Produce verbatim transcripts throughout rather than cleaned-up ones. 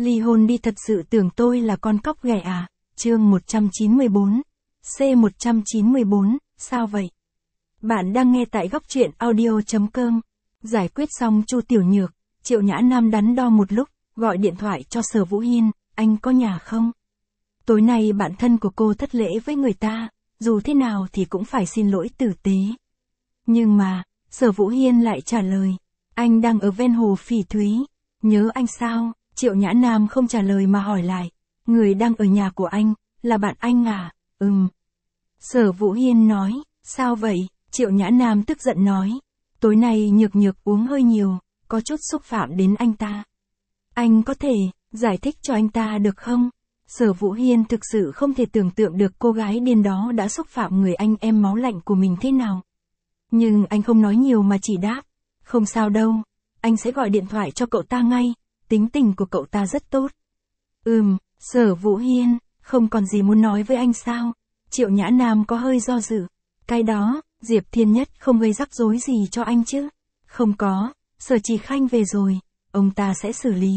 Ly hôn đi, thật sự tưởng tôi là con cóc ghẻ à? Chương một trăm chín mươi bốn. C một trăm chín mươi bốn, sao vậy? Bạn đang nghe tại góc truyện audio.com. Giải quyết xong Chu Tiểu Nhược, Triệu Nhã Nam đắn đo một lúc, gọi điện thoại cho Sở Vũ Hiên, anh có nhà không? Tối nay bạn thân của cô thất lễ với người ta, dù thế nào thì cũng phải xin lỗi tử tế. Nhưng mà, Sở Vũ Hiên lại trả lời, anh đang ở ven hồ Phỉ Thúy, nhớ anh sao? Triệu Nhã Nam không trả lời mà hỏi lại, người đang ở nhà của anh, là bạn anh à? Ừm. Sở Vũ Hiên nói, sao vậy? Triệu Nhã Nam tức giận nói, tối nay Nhược Nhược uống hơi nhiều, có chút xúc phạm đến anh ta. Anh có thể giải thích cho anh ta được không? Sở Vũ Hiên thực sự không thể tưởng tượng được cô gái điên đó đã xúc phạm người anh em máu lạnh của mình thế nào. Nhưng anh không nói nhiều mà chỉ đáp, không sao đâu, anh sẽ gọi điện thoại cho cậu ta ngay, tính tình của cậu ta rất tốt. Ừm, Sở Vũ Hiên, không còn gì muốn nói với anh sao? Triệu Nhã Nam có hơi do dự. Cái đó, Diệp Thiên Nhất không gây rắc rối gì cho anh chứ? Không có, Sở Chỉ Khanh về rồi, ông ta sẽ xử lý.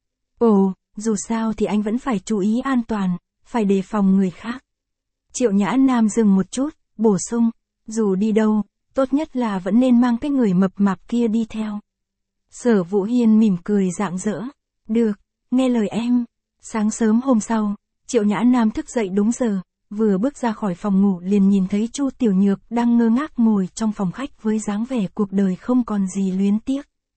Ồ, dù sao thì anh vẫn phải chú ý an toàn, phải đề phòng người khác. Triệu Nhã Nam dừng một chút, bổ sung, dù đi đâu, tốt nhất là vẫn nên mang cái người mập mạp kia đi theo. Sở Vũ Hiên mỉm cười rạng rỡ, được, nghe lời em. Sáng sớm hôm sau, Triệu Nhã Nam thức dậy đúng giờ, vừa bước ra khỏi phòng ngủ liền nhìn thấy Chu Tiểu Nhược đang ngơ ngác ngồi trong phòng khách với dáng vẻ cuộc đời không còn gì luyến tiếc.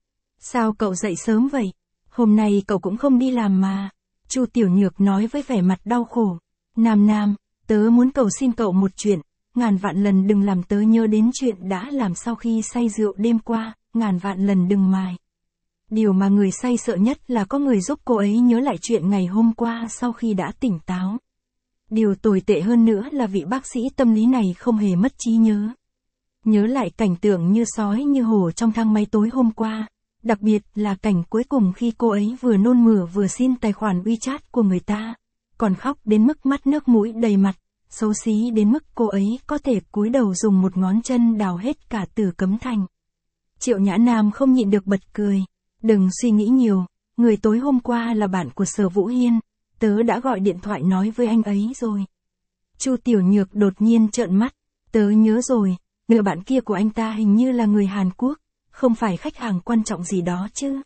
Sao cậu dậy sớm vậy? Hôm nay cậu cũng không đi làm mà. Chu Tiểu Nhược nói với vẻ mặt đau khổ. Nam Nam, tớ muốn cầu xin cậu một chuyện, ngàn vạn lần đừng làm tớ nhớ đến chuyện đã làm sau khi say rượu đêm qua, ngàn vạn lần đừng mài. Điều mà người say sợ nhất là có người giúp cô ấy nhớ lại chuyện ngày hôm qua sau khi đã tỉnh táo. Điều tồi tệ hơn nữa là vị bác sĩ tâm lý này không hề mất trí nhớ. Nhớ lại cảnh tượng như sói như hổ trong thang máy tối hôm qua, đặc biệt là cảnh cuối cùng khi cô ấy vừa nôn mửa vừa xin tài khoản WeChat của người ta, còn khóc đến mức mắt nước mũi đầy mặt, xấu xí đến mức cô ấy có thể cúi đầu dùng một ngón chân đào hết cả Tử Cấm Thành. Triệu Nhã Nam không nhịn được bật cười. Đừng suy nghĩ nhiều, người tối hôm qua là bạn của Sở Vũ Hiên, tớ đã gọi điện thoại nói với anh ấy rồi. Chu Tiểu Nhược đột nhiên trợn mắt, tớ nhớ rồi, người bạn kia của anh ta hình như là người Hàn Quốc, không phải khách hàng quan trọng gì đó chứ.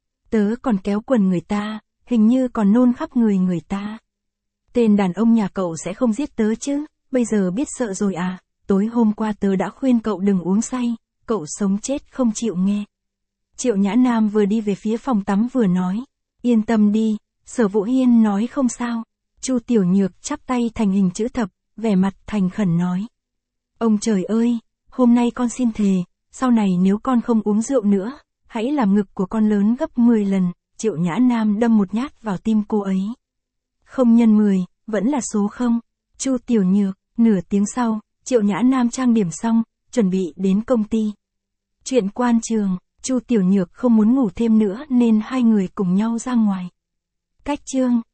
Tớ còn kéo quần người ta, hình như còn nôn khắp người người ta. Tên đàn ông nhà cậu sẽ không giết tớ chứ, bây giờ biết sợ rồi à, tối hôm qua tớ đã khuyên cậu đừng uống say, cậu sống chết không chịu nghe. Triệu Nhã Nam vừa đi về phía phòng tắm vừa nói, yên tâm đi, Sở Vũ Hiên nói không sao. Chu Tiểu Nhược chắp tay thành hình chữ thập, vẻ mặt thành khẩn nói. Ông trời ơi, hôm nay con xin thề, sau này nếu con không uống rượu nữa, hãy làm ngực của con lớn gấp mười lần, Triệu Nhã Nam đâm một nhát vào tim cô ấy. Không nhân mười, vẫn là số không. Chu Tiểu Nhược, nửa tiếng sau, Triệu Nhã Nam trang điểm xong, chuẩn bị đến công ty. Chuyện quan trường. Chu Tiểu Nhược không muốn ngủ thêm nữa nên hai người cùng nhau ra ngoài. Cách chương